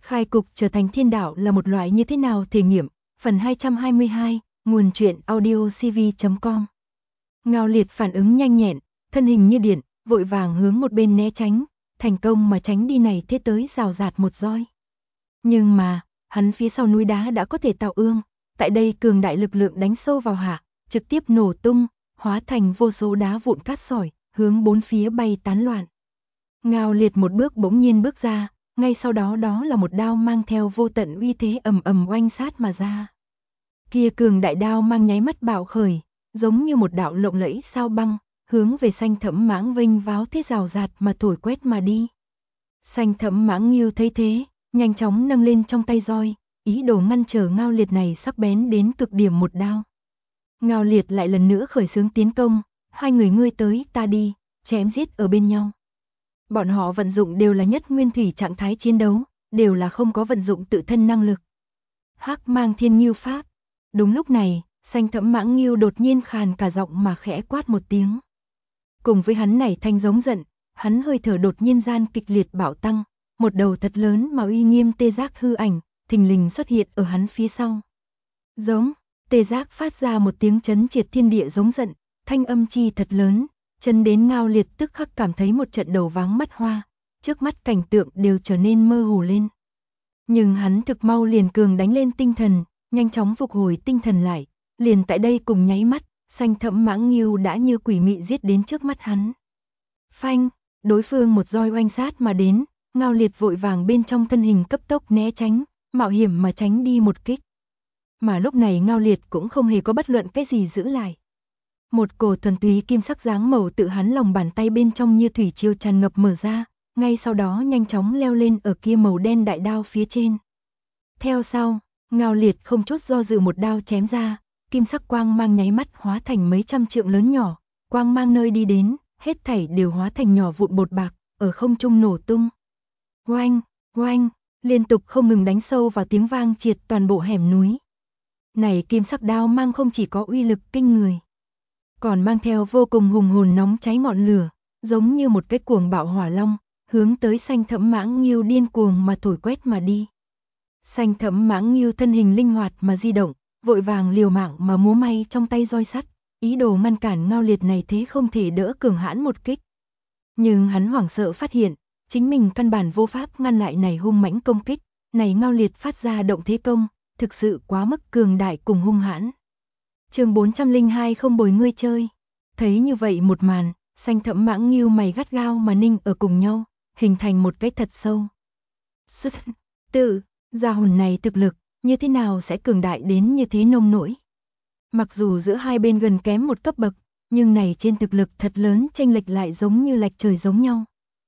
Khai cục trở thành thiên đạo là một loại như thế nào thể nghiệm, phần 222, nguồn truyện audio cv.com. Ngao Liệt phản ứng nhanh nhẹn, thân hình như điện, vội vàng hướng một bên né tránh, thành công mà tránh đi này thế tới rào rạt một roi. Nhưng mà, hắn phía sau núi đá đã có thể tạo ương, tại đây cường đại lực lượng đánh sâu vào hạ, trực tiếp nổ tung, hóa thành vô số đá vụn cát sỏi, hướng bốn phía bay tán loạn. Ngao Liệt một bước bỗng nhiên bước ra, ngay sau đó đó là một đao mang theo vô tận uy thế ầm ầm oanh sát mà ra. Kia cường đại đao mang nháy mắt bạo khởi, giống như một đạo lộng lẫy sao băng, hướng về xanh thẫm mãng vênh váo thế rào rạt mà thổi quét mà đi. Xanh thẫm mãng nghiêu thấy thế, nhanh chóng nâng lên trong tay roi, ý đồ ngăn trở Ngao Liệt này sắc bén đến cực điểm một đao. Ngao Liệt lại lần nữa khởi xướng tiến công, hai người ngươi tới ta đi, chém giết ở bên nhau. Bọn họ vận dụng đều là nhất nguyên thủy trạng thái chiến đấu, đều là không có vận dụng tự thân năng lực. Hắc mang thiên nghiêu pháp. Đúng lúc này, xanh thẫm mãng nghiêu đột nhiên khàn cả giọng mà khẽ quát một tiếng. Cùng với hắn này thanh giống giận, hắn hơi thở đột nhiên gian kịch liệt bạo tăng, một đầu thật lớn mà uy nghiêm tê giác hư ảnh, thình lình xuất hiện ở hắn phía sau. Giống, tê giác phát ra một tiếng chấn triệt thiên địa giống giận, thanh âm chi thật lớn, chân đến Ngao Liệt tức khắc cảm thấy một trận đầu váng mắt hoa, trước mắt cảnh tượng đều trở nên mơ hồ lên. Nhưng hắn thực mau liền cường đánh lên tinh thần, nhanh chóng phục hồi tinh thần lại, liền tại đây cùng nháy mắt, xanh thẫm mãng nghiêu đã như quỷ mị giết đến trước mắt hắn. Phanh, đối phương một roi oanh sát mà đến, Ngao Liệt vội vàng bên trong thân hình cấp tốc né tránh, mạo hiểm mà tránh đi một kích. Mà lúc này Ngao Liệt cũng không hề có bất luận cái gì giữ lại. Một cổ thuần túy kim sắc dáng màu tự hắn lòng bàn tay bên trong như thủy triều tràn ngập mở ra, ngay sau đó nhanh chóng leo lên ở kia màu đen đại đao phía trên. Theo sau, Ngao Liệt không chút do dự một đao chém ra, kim sắc quang mang nháy mắt hóa thành mấy trăm trượng lớn nhỏ, quang mang nơi đi đến, hết thảy đều hóa thành nhỏ vụn bột bạc, ở không trung nổ tung. Oanh, oanh, liên tục không ngừng đánh sâu vào tiếng vang triệt toàn bộ hẻm núi. Này kim sắc đao mang không chỉ có uy lực kinh người, còn mang theo vô cùng hùng hồn nóng cháy ngọn lửa, giống như một cái cuồng bạo hỏa long, hướng tới xanh thẫm mãng nghiêu điên cuồng mà thổi quét mà đi. Xanh thẫm mãng nghiêu thân hình linh hoạt mà di động, vội vàng liều mạng mà múa may trong tay roi sắt, ý đồ ngăn cản Ngao Liệt này thế không thể đỡ cường hãn một kích. Nhưng hắn hoảng sợ phát hiện, chính mình căn bản vô pháp ngăn lại này hung mãnh công kích, này Ngao Liệt phát ra động thế công, thực sự quá mức cường đại cùng hung hãn. Chương 402 không bồi ngươi chơi. Thấy như vậy một màn, xanh thẫm mãng nghiêu mày gắt gao mà ninh ở cùng nhau, hình thành một cái thật sâu. Tự, gia hồn này thực lực, như thế nào sẽ cường đại đến như thế nông nỗi. Mặc dù giữa hai bên gần kém một cấp bậc, nhưng này trên thực lực thật lớn chênh lệch lại giống như lệch trời giống nhau.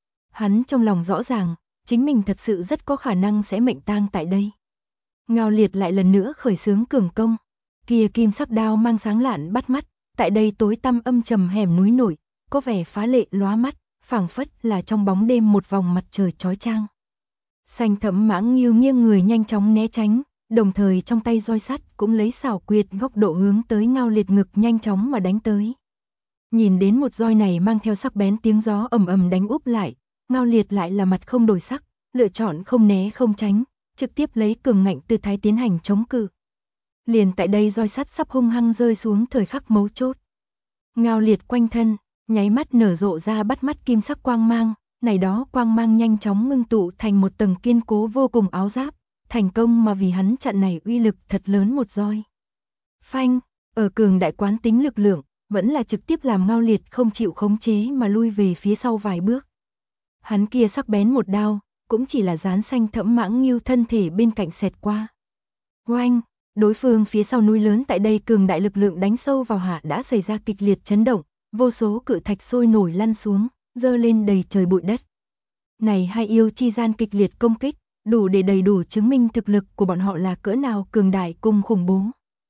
Hắn trong lòng rõ ràng, chính mình thật sự rất có khả năng sẽ mệnh tang tại đây. Ngao Liệt lại lần nữa khởi xướng cường công. Kia kim sắc đao mang sáng lạn bắt mắt, tại đây tối tăm âm trầm hẻm núi nổi, có vẻ phá lệ lóa mắt, phảng phất là trong bóng đêm một vòng mặt trời chói chang. Xanh thẫm mãng nghiêu nghiêng người nhanh chóng né tránh, đồng thời trong tay roi sắt cũng lấy xảo quyệt góc độ hướng tới Ngao Liệt ngực nhanh chóng mà đánh tới. Nhìn đến một roi này mang theo sắc bén tiếng gió ầm ầm đánh úp lại, Ngao Liệt lại là mặt không đổi sắc, lựa chọn không né không tránh, trực tiếp lấy cường ngạnh tư thái tiến hành chống cự. Liền tại đây roi sắt sắp hung hăng rơi xuống thời khắc mấu chốt. Ngao Liệt quanh thân, nháy mắt nở rộ ra bắt mắt kim sắc quang mang, này đó quang mang nhanh chóng ngưng tụ thành một tầng kiên cố vô cùng áo giáp, thành công mà vì hắn chặn này uy lực thật lớn một roi. Phanh, ở cường đại quán tính lực lượng, vẫn là trực tiếp làm Ngao Liệt không chịu khống chế mà lui về phía sau vài bước. Hắn kia sắc bén một đao, cũng chỉ là dán xanh thẫm mãng nghiêu thân thể bên cạnh xẹt qua. Oanh! Đối phương phía sau núi lớn tại đây cường đại lực lượng đánh sâu vào hạ đã xảy ra kịch liệt chấn động, vô số cự thạch sôi nổi lăn xuống, dơ lên đầy trời bụi đất. Này hai yêu chi gian kịch liệt công kích, đủ để đầy đủ chứng minh thực lực của bọn họ là cỡ nào cường đại cùng khủng bố.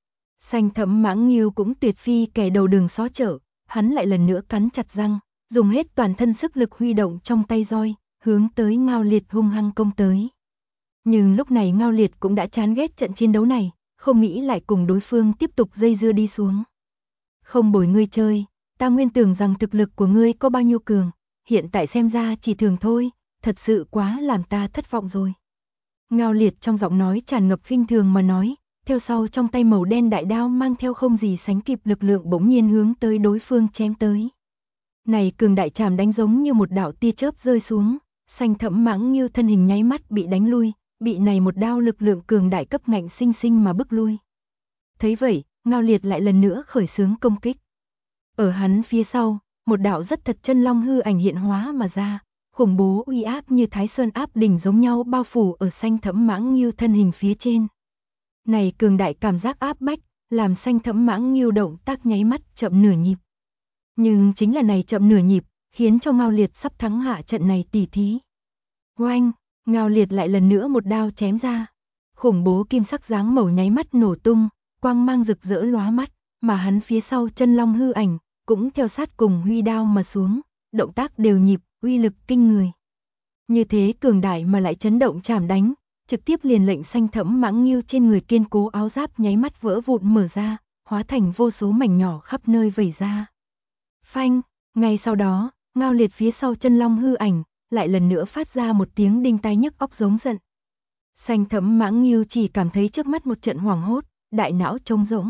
Xanh thẫm mãng nghiêu cũng tuyệt phi kẻ đầu đường xó chợ, hắn lại lần nữa cắn chặt răng, dùng hết toàn thân sức lực huy động trong tay roi, hướng tới Ngao Liệt hung hăng công tới. Nhưng lúc này Ngao Liệt cũng đã chán ghét trận chiến đấu này, không nghĩ lại cùng đối phương tiếp tục dây dưa đi xuống. Không bồi ngươi chơi, ta nguyên tưởng rằng thực lực của ngươi có bao nhiêu cường, hiện tại xem ra chỉ thường thôi, thật sự quá làm ta thất vọng rồi. Ngao Liệt trong giọng nói tràn ngập khinh thường mà nói, theo sau trong tay màu đen đại đao mang theo không gì sánh kịp lực lượng bỗng nhiên hướng tới đối phương chém tới. Này cường đại chàm đánh giống như một đạo tia chớp rơi xuống, xanh thẫm mãng như thân hình nháy mắt bị đánh lui, bị này một đao lực lượng cường đại cấp ngạnh sinh sinh mà bức lui. Thấy vậy, Ngao Liệt lại lần nữa khởi xướng công kích. Ở hắn phía sau, một đạo rất thật chân long hư ảnh hiện hóa mà ra, khủng bố uy áp như Thái Sơn áp đỉnh giống nhau bao phủ ở xanh thẫm mãng nghiêu thân hình phía trên. Này cường đại cảm giác áp bách, làm xanh thẫm mãng nghiêu động tác nháy mắt chậm nửa nhịp. Nhưng chính là này chậm nửa nhịp, khiến cho Ngao Liệt sắp thắng hạ trận này tỉ thí. Oanh, Ngao Liệt lại lần nữa một đao chém ra. Khủng bố kim sắc dáng màu nháy mắt nổ tung, quang mang rực rỡ lóa mắt, mà hắn phía sau chân long hư ảnh, cũng theo sát cùng huy đao mà xuống, động tác đều nhịp, uy lực kinh người. Như thế cường đại mà lại chấn động chảm đánh, trực tiếp liền lệnh xanh thẫm mãng nghiêu trên người kiên cố áo giáp nháy mắt vỡ vụn mở ra, hóa thành vô số mảnh nhỏ khắp nơi vẩy ra. Phanh, ngay sau đó, Ngao Liệt phía sau chân long hư ảnh, lại lần nữa phát ra một tiếng đinh tai nhức óc giống giận. Xanh thẫm mãng nghiêu chỉ cảm thấy trước mắt một trận hoảng hốt, đại não trống rỗng.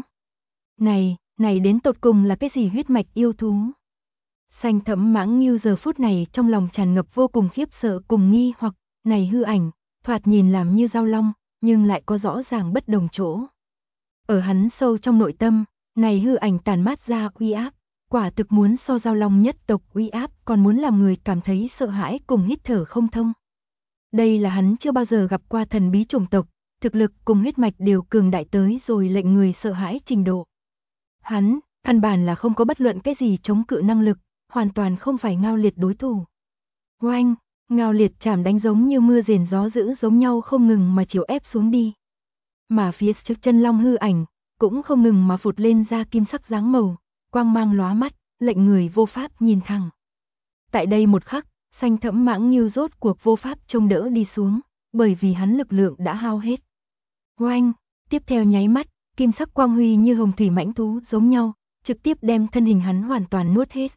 Này đến tột cùng là cái gì huyết mạch yêu thú? Xanh thẫm mãng nghiêu giờ phút này trong lòng tràn ngập vô cùng khiếp sợ cùng nghi hoặc, này hư ảnh, thoạt nhìn làm như dao long, nhưng lại có rõ ràng bất đồng chỗ. Ở hắn sâu trong nội tâm, này hư ảnh tàn mát ra uy áp, quả thực muốn so dao long nhất tộc uy áp còn muốn làm người cảm thấy sợ hãi cùng hít thở không thông. Đây là hắn chưa bao giờ gặp qua thần bí chủng tộc, thực lực cùng huyết mạch đều cường đại tới rồi lệnh người sợ hãi trình độ. Hắn, căn bản là không có bất luận cái gì chống cự năng lực, hoàn toàn không phải Ngao Liệt đối thủ. Oanh, Ngao Liệt chảm đánh giống như mưa rền gió dữ giống nhau không ngừng mà chiếu ép xuống đi. Mà phía trước chân long hư ảnh, cũng không ngừng mà phụt lên ra kim sắc dáng màu, quang mang lóa mắt, lệnh người vô pháp nhìn thẳng. Tại đây một khắc, xanh thẫm mãng nghiêu rốt cuộc vô pháp trông đỡ đi xuống, bởi vì hắn lực lượng đã hao hết. Oanh, tiếp theo nháy mắt, kim sắc quang huy như hồng thủy mãnh thú giống nhau, trực tiếp đem thân hình hắn hoàn toàn nuốt hết.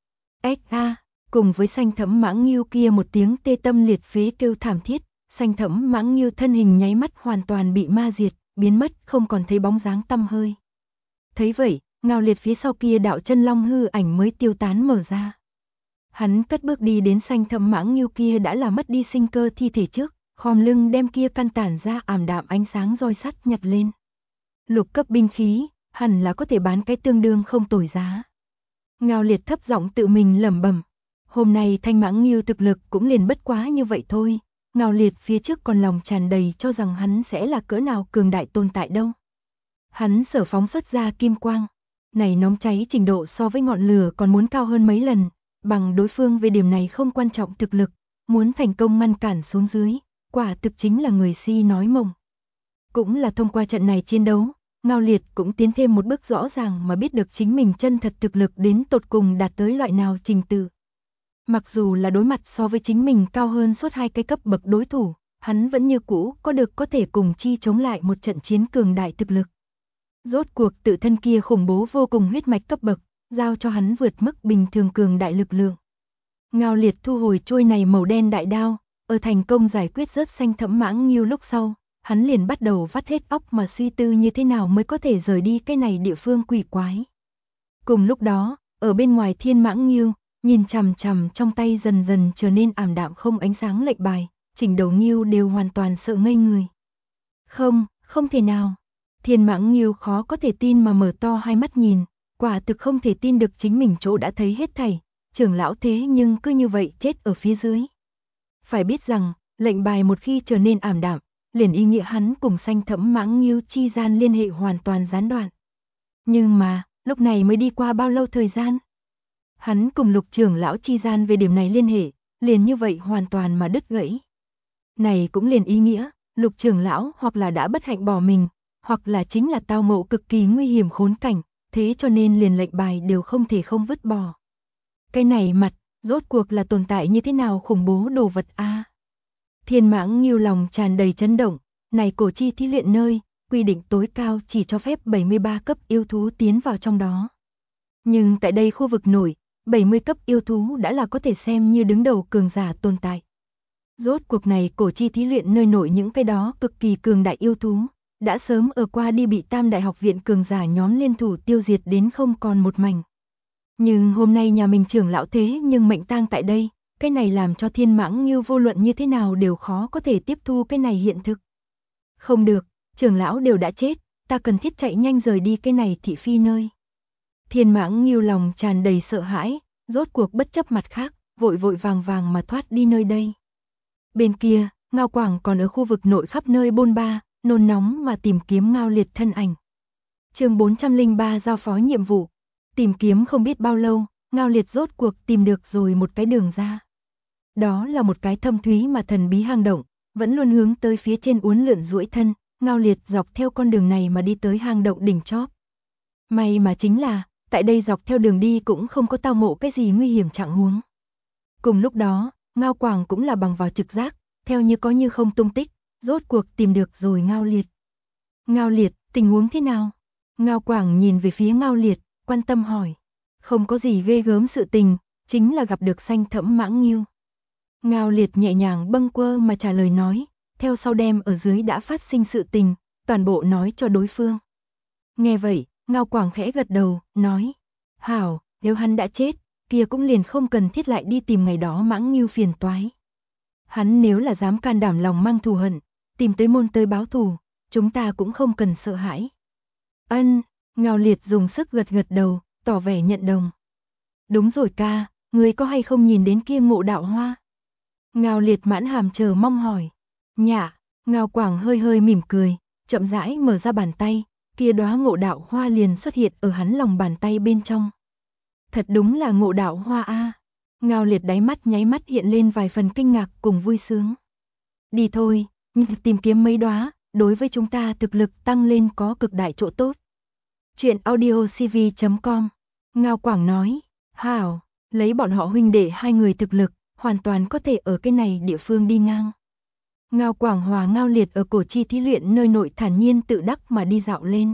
Cùng với xanh thẫm mãng nghiêu kia một tiếng tê tâm liệt phế kêu thảm thiết, xanh thẫm mãng nghiêu thân hình nháy mắt hoàn toàn bị ma diệt, biến mất không còn thấy bóng dáng tăm hơi. Thấy vậy, Ngao Liệt phía sau kia đạo chân long hư ảnh mới tiêu tán mở ra. Hắn cất bước đi đến xanh thẫm mãng nghiêu kia đã là mất đi sinh cơ thi thể trước, khom lưng đem kia căn tản ra ảm đạm ánh sáng roi sắt nhặt lên. Lục cấp binh khí, hẳn là có thể bán cái tương đương không tồi giá. Ngao Liệt thấp giọng tự mình lẩm bẩm. Hôm nay thanh mãng nghiêu thực lực cũng liền bất quá như vậy thôi. Ngao Liệt phía trước còn lòng tràn đầy cho rằng hắn sẽ là cỡ nào cường đại tồn tại đâu. Hắn sở phóng xuất ra kim quang. Này nóng cháy trình độ so với ngọn lửa còn muốn cao hơn mấy lần. Bằng đối phương về điểm này không quan trọng thực lực. Muốn thành công ngăn cản xuống dưới. Quả thực chính là người si nói mộng. Cũng là thông qua trận này chiến đấu, Ngao Liệt cũng tiến thêm một bước rõ ràng mà biết được chính mình chân thật thực lực đến tột cùng đạt tới loại nào trình tự. Mặc dù là đối mặt so với chính mình cao hơn suốt 2 cái cấp bậc đối thủ, hắn vẫn như cũ có thể cùng chi chống lại một trận chiến cường đại thực lực. Rốt cuộc tự thân kia khủng bố vô cùng huyết mạch cấp bậc, giao cho hắn vượt mức bình thường cường đại lực lượng. Ngao Liệt thu hồi trôi này màu đen đại đao, ở thành công giải quyết rớt xanh thẫm mãng nghiêu lúc sau, hắn liền bắt đầu vắt hết óc mà suy tư như thế nào mới có thể rời đi cái này địa phương quỷ quái. Cùng lúc đó, ở bên ngoài thiên mãng nghiêu, nhìn chằm chằm trong tay dần dần trở nên ảm đạm không ánh sáng lệnh bài, chỉnh đầu nghiêu đều hoàn toàn sợ ngây người. Không thể nào. Thiên mãng nghiêu khó có thể tin mà mở to hai mắt nhìn, quả thực không thể tin được chính mình chỗ đã thấy hết thảy, trưởng lão thế nhưng cứ như vậy chết ở phía dưới. Phải biết rằng, lệnh bài một khi trở nên ảm đạm, liền ý nghĩa hắn cùng xanh thẫm mãng nghiêu chi gian liên hệ hoàn toàn gián đoạn. Nhưng mà, lúc này mới đi qua bao lâu thời gian? Hắn cùng Lục trưởng lão chi gian về điểm này liên hệ, liền như vậy hoàn toàn mà đứt gãy. Này cũng liền ý nghĩa, Lục trưởng lão hoặc là đã bất hạnh bỏ mình, hoặc là chính là tao ngộ cực kỳ nguy hiểm khốn cảnh, thế cho nên liền lệnh bài đều không thể không vứt bỏ. Cái này mặt, rốt cuộc là tồn tại như thế nào khủng bố đồ vật a? Thiên mãng nghiêu lòng tràn đầy chấn động, này cổ chi thí luyện nơi, quy định tối cao chỉ cho phép 73 cấp yêu thú tiến vào trong đó. Nhưng tại đây khu vực nổi, 70 cấp yêu thú đã là có thể xem như đứng đầu cường giả tồn tại. Rốt cuộc này cổ chi thí luyện nơi nổi những cái đó cực kỳ cường đại yêu thú, đã sớm ở qua đi bị Tam Đại học viện cường giả nhóm liên thủ tiêu diệt đến không còn một mảnh. Nhưng hôm nay nhà mình trưởng lão thế nhưng mệnh tang tại đây, cái này làm cho Thiên Mãng Ngưu vô luận như thế nào đều khó có thể tiếp thu cái này hiện thực. Không được, trưởng lão đều đã chết, ta cần thiết chạy nhanh rời đi cái này thị phi nơi. Thiên Mãng Ngưu lòng tràn đầy sợ hãi, rốt cuộc bất chấp mặt khác, vội vội vàng vàng mà thoát đi nơi đây. Bên kia, Ngao Quảng còn ở khu vực nội khắp nơi bôn ba, nôn nóng mà tìm kiếm Ngao Liệt thân ảnh. Chương 403 giao phó nhiệm vụ. Tìm kiếm không biết bao lâu, Ngao Liệt rốt cuộc tìm được rồi một cái đường ra. Đó là một cái thâm thúy mà thần bí hang động, vẫn luôn hướng tới phía trên uốn lượn duỗi thân, Ngao Liệt dọc theo con đường này mà đi tới hang động đỉnh chóp. May mà chính là, tại đây dọc theo đường đi cũng không có tao ngộ cái gì nguy hiểm trạng huống. Cùng lúc đó, Ngao Quảng cũng là bằng vào trực giác, theo như có như không tung tích, rốt cuộc tìm được rồi Ngao Liệt. Ngao Liệt, tình huống thế nào? Ngao Quảng nhìn về phía Ngao Liệt, quan tâm hỏi. Không có gì ghê gớm sự tình, chính là gặp được xanh thẫm mãng ngưu. Ngao Liệt nhẹ nhàng bâng quơ mà trả lời nói, theo sau đem ở dưới đã phát sinh sự tình, toàn bộ nói cho đối phương. Nghe vậy, Ngao Quảng khẽ gật đầu, nói, hảo, nếu hắn đã chết, kia cũng liền không cần thiết lại đi tìm ngày đó mãng ngưu phiền toái. Hắn nếu là dám can đảm lòng mang thù hận, tìm tới môn tới báo thù, chúng ta cũng không cần sợ hãi. Ân, Ngao Liệt dùng sức gật gật đầu, tỏ vẻ nhận đồng. Đúng rồi ca, ngươi có hay không nhìn đến kia Ngộ Đạo Hoa? Ngao Liệt mãn hàm chờ mong hỏi. Nhạ, Ngao Quảng hơi hơi mỉm cười, chậm rãi mở ra bàn tay, kia đóa Ngộ Đạo Hoa liền xuất hiện ở hắn lòng bàn tay bên trong. Thật đúng là Ngộ Đạo Hoa a. Ngao Liệt đáy mắt nháy mắt hiện lên vài phần kinh ngạc cùng vui sướng. Đi thôi, tìm kiếm mấy đóa, đối với chúng ta thực lực tăng lên có cực đại chỗ tốt. Chuyện audiocv.com. Ngao Quảng nói, hảo, lấy bọn họ huynh đệ hai người thực lực, hoàn toàn có thể ở cái này địa phương đi ngang. Ngao Quảng hòa Ngao Liệt ở cổ chi thí luyện nơi nội thản nhiên tự đắc mà đi dạo lên.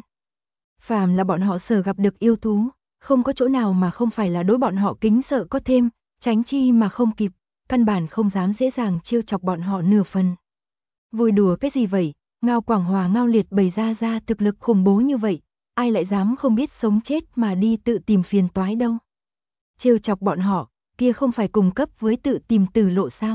Phàm là bọn họ sở gặp được yêu thú, không có chỗ nào mà không phải là đối bọn họ kính sợ có thêm, tránh chi mà không kịp, căn bản không dám dễ dàng trêu chọc bọn họ nửa phần. Vui đùa cái gì vậy, Ngao Quảng hòa Ngao Liệt bày ra thực lực khủng bố như vậy, ai lại dám không biết sống chết mà đi tự tìm phiền toái đâu. Trêu chọc bọn họ, kia không phải cùng cấp với tự tìm tử lộ sao.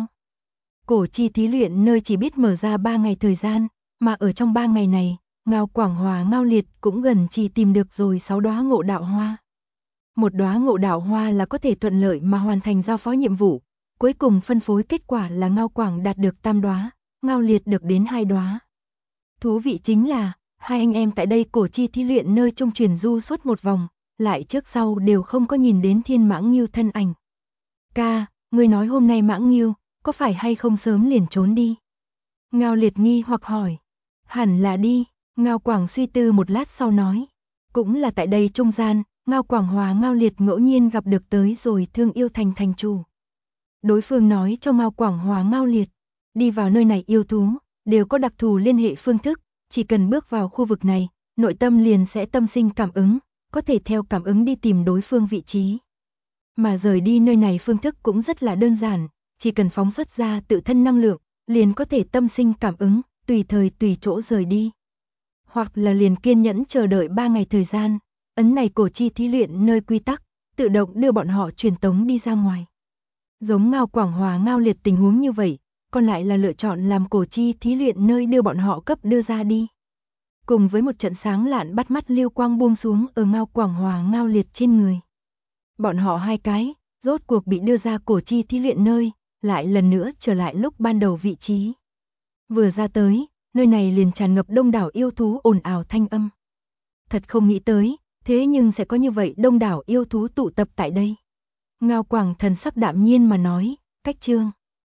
Cổ chi thí luyện nơi chỉ biết mở ra 3 ngày thời gian, mà ở trong 3 ngày này, Ngao Quảng hòa Ngao Liệt cũng gần chỉ tìm được rồi 6 đóa Ngộ Đạo Hoa. Một đóa Ngộ Đạo Hoa là có thể thuận lợi mà hoàn thành giao phó nhiệm vụ, cuối cùng phân phối kết quả là Ngao Quảng đạt được 8 đóa, Ngao Liệt được đến 2 đóa. Thú vị chính là, hai anh em tại đây cổ chi thí luyện nơi trung truyền du suốt một vòng, lại trước sau đều không có nhìn đến Thiên Mãng Ngưu thân ảnh. Ca, ngươi nói hôm nay Mãng Ngưu, có phải hay không sớm liền trốn đi? Ngao Liệt nghi hoặc hỏi. Hẳn là đi, Ngao Quảng suy tư một lát sau nói. Cũng là tại đây trung gian, Ngao Quảng hòa Ngao Liệt ngẫu nhiên gặp được tới rồi Thương Yêu Thành thành chủ. Đối phương nói cho Ngao Quảng hòa Ngao Liệt, đi vào nơi này yêu thú, đều có đặc thù liên hệ phương thức, chỉ cần bước vào khu vực này, nội tâm liền sẽ tâm sinh cảm ứng, có thể theo cảm ứng đi tìm đối phương vị trí. Mà rời đi nơi này phương thức cũng rất là đơn giản, chỉ cần phóng xuất ra tự thân năng lượng, liền có thể tâm sinh cảm ứng, tùy thời tùy chỗ rời đi. Hoặc là liền kiên nhẫn chờ đợi 3 ngày thời gian, ấn này cổ chi thí luyện nơi quy tắc, tự động đưa bọn họ truyền tống đi ra ngoài. Giống Ngao Quảng hòa Ngao Liệt tình huống như vậy, còn lại là lựa chọn làm cổ chi thí luyện nơi đưa bọn họ cấp đưa ra đi. Cùng với một trận sáng lạn bắt mắt lưu quang buông xuống ở Ngao Quảng hòa Ngao Liệt trên người. Bọn họ hai cái, rốt cuộc bị đưa ra cổ chi thí luyện nơi, lại lần nữa trở lại lúc ban đầu vị trí. Vừa ra tới, nơi này liền tràn ngập đông đảo yêu thú ồn ào thanh âm. Thật không nghĩ tới, thế nhưng sẽ có như vậy đông đảo yêu thú tụ tập tại đây. Ngao Quảng thần sắc đạm nhiên mà nói, cách chương.